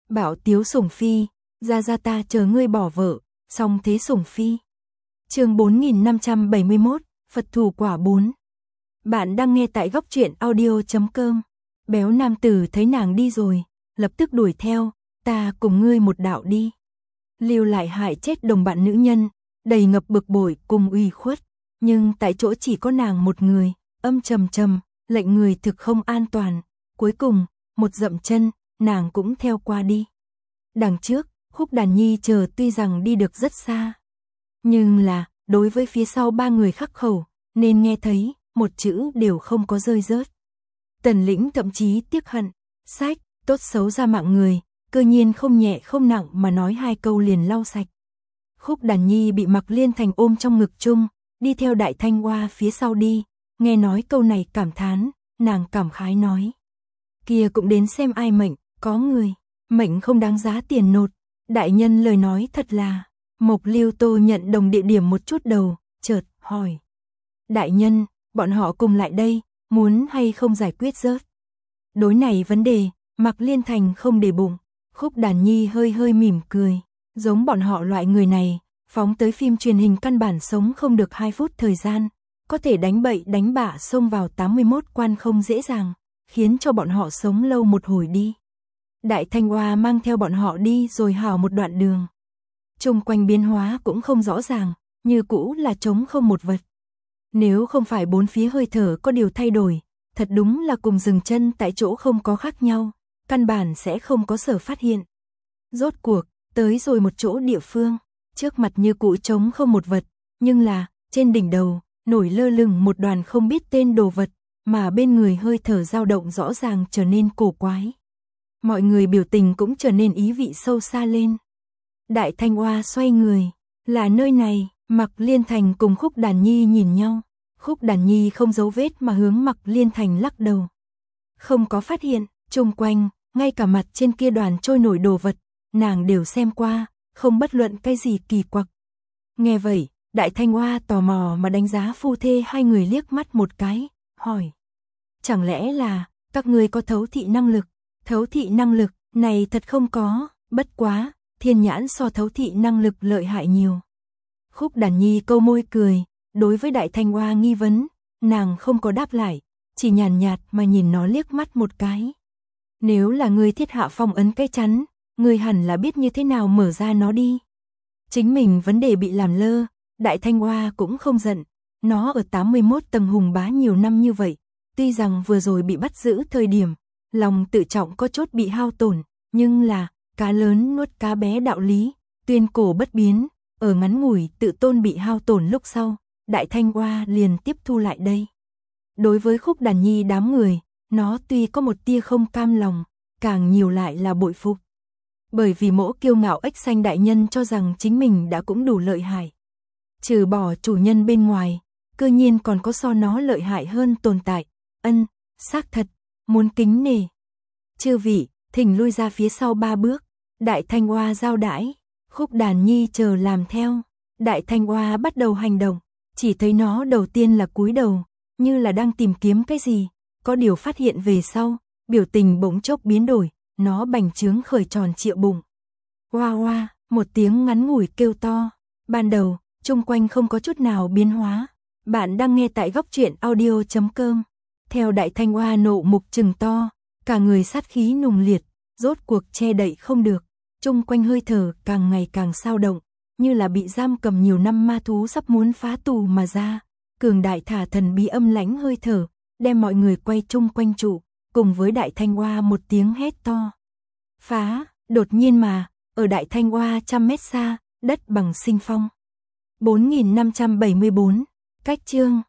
Bảo Tiếu Sủng Phi, ra ta chờ ngươi bỏ vợ, song thế Sủng Phi. Chương 4571, Phật thủ quả 4. Bạn đang nghe tại góc truyện audio.com. Béo nam tử thấy nàng đi rồi, lập tức đuổi theo, ta cùng ngươi một đạo đi. Lưu lại hại chết đồng bạn nữ nhân, đầy ngập bực bội cùng ủy khuất, nhưng tại chỗ chỉ có nàng một người, âm trầm trầm, lệnh người thực không an toàn. Cuối cùng, một dậm chân, nàng cũng theo qua đi. Đằng trước, Khúc Đàn Nhi chờ tuy rằng đi được rất xa, nhưng là, đối với phía sau ba người khắc khẩu, nên nghe thấy, một chữ đều không có rơi rớt. Tần Lĩnh thậm chí tiếc hận, sách, tốt xấu ra mạng người, cơ nhiên không nhẹ không nặng mà nói hai câu liền lau sạch. Khúc Đàn Nhi bị Mạc Liên Thành ôm trong ngực chung, đi theo Đại Thanh Hoa phía sau đi, nghe nói câu này cảm thán, nàng cảm khái nói. Kia cũng đến xem ai mệnh, có người, mệnh không đáng giá tiền nột. Đại nhân lời nói thật là, Mộc Lưu Tô nhận đồng địa điểm một chút đầu, chợt hỏi. Đại nhân, bọn họ cùng lại đây, muốn hay không giải quyết rớt? Đối này vấn đề, Mạc Liên Thành không để bụng, Khúc Đàn Nhi hơi hơi mỉm cười, giống bọn họ loại người này, phóng tới phim truyền hình căn bản sống không được 2 phút thời gian, có thể đánh bậy đánh bạ xông vào 81 quan không dễ dàng, khiến cho bọn họ sống lâu một hồi đi. Đại Thanh Hoa mang theo bọn họ đi rồi hào một đoạn đường. Chung quanh biến hóa cũng không rõ ràng, như cũ là trống không một vật. Nếu không phải bốn phía hơi thở có điều thay đổi, thật đúng là cùng dừng chân tại chỗ không có khác nhau, căn bản sẽ không có sở phát hiện. Rốt cuộc, tới rồi một chỗ địa phương, trước mặt như cũ trống không một vật, nhưng là, trên đỉnh đầu, nổi lơ lửng một đoàn không biết tên đồ vật, mà bên người hơi thở dao động rõ ràng trở nên cổ quái. Mọi người biểu tình cũng trở nên ý vị sâu xa lên. Đại Thanh Hoa xoay người, là nơi này, Mạc Liên Thành cùng Khúc Đàn Nhi nhìn nhau. Khúc Đàn Nhi không giấu vết mà hướng Mạc Liên Thành lắc đầu. Không có phát hiện, chung quanh, ngay cả mặt trên kia đoàn trôi nổi đồ vật, nàng đều xem qua, không bất luận cái gì kỳ quặc. Nghe vậy, Đại Thanh Hoa tò mò mà đánh giá phu thê hai người liếc mắt một cái, hỏi. Chẳng lẽ là, các ngươi có thấu thị năng lực? Thấu thị năng lực, này thật không có, bất quá, thiên nhãn so thấu thị năng lực lợi hại nhiều. Khúc Đàn Nhi câu môi cười, đối với Đại Thanh Hoa nghi vấn, nàng không có đáp lại, chỉ nhàn nhạt mà nhìn nó liếc mắt một cái. Nếu là ngươi thiết hạ phong ấn cái chắn, ngươi hẳn là biết như thế nào mở ra nó đi. Chính mình vấn đề bị làm lơ, Đại Thanh Hoa cũng không giận, nó ở 81 tầng hùng bá nhiều năm như vậy, tuy rằng vừa rồi bị bắt giữ thời điểm, lòng tự trọng có chốt bị hao tổn, nhưng là, cá lớn nuốt cá bé đạo lý, tuyên cổ bất biến, ở ngắn ngủi tự tôn bị hao tổn lúc sau, Đại Thanh Hoa liền tiếp thu lại đây. Đối với Khúc Đàn Nhi đám người, nó tuy có một tia không cam lòng, càng nhiều lại là bội phục. Bởi vì mỗ kiêu ngạo ếch xanh đại nhân cho rằng chính mình đã cũng đủ lợi hại. Trừ bỏ chủ nhân bên ngoài, cơ nhiên còn có so nó lợi hại hơn tồn tại, xác thật, muốn kính nể. Chư vị, thỉnh lui ra phía sau 3 bước, Đại Thanh Hoa giao đãi, Khúc Đàn Nhi chờ làm theo. Đại Thanh Hoa bắt đầu hành động, chỉ thấy nó đầu tiên là cúi đầu, như là đang tìm kiếm cái gì, có điều phát hiện về sau, biểu tình bỗng chốc biến đổi, nó bành trướng khởi tròn trịa bụng. Hoa hoa, một tiếng ngắn ngủi kêu to, ban đầu, chung quanh không có chút nào biến hóa. Bạn đang nghe tại góc truyện audio.com. Theo Đại Thanh Hoa nộ mục trừng to, cả người sát khí nùng liệt, rốt cuộc che đậy không được, chung quanh hơi thở càng ngày càng sao động, như là bị giam cầm nhiều năm ma thú sắp muốn phá tù mà ra, cường đại thả thần bí âm lãnh hơi thở, đem mọi người quay chung quanh trụ, cùng với Đại Thanh Hoa một tiếng hét to. Phá, đột nhiên mà, ở Đại Thanh Hoa 100 mét xa, đất bằng sinh phong. 4574, cách chương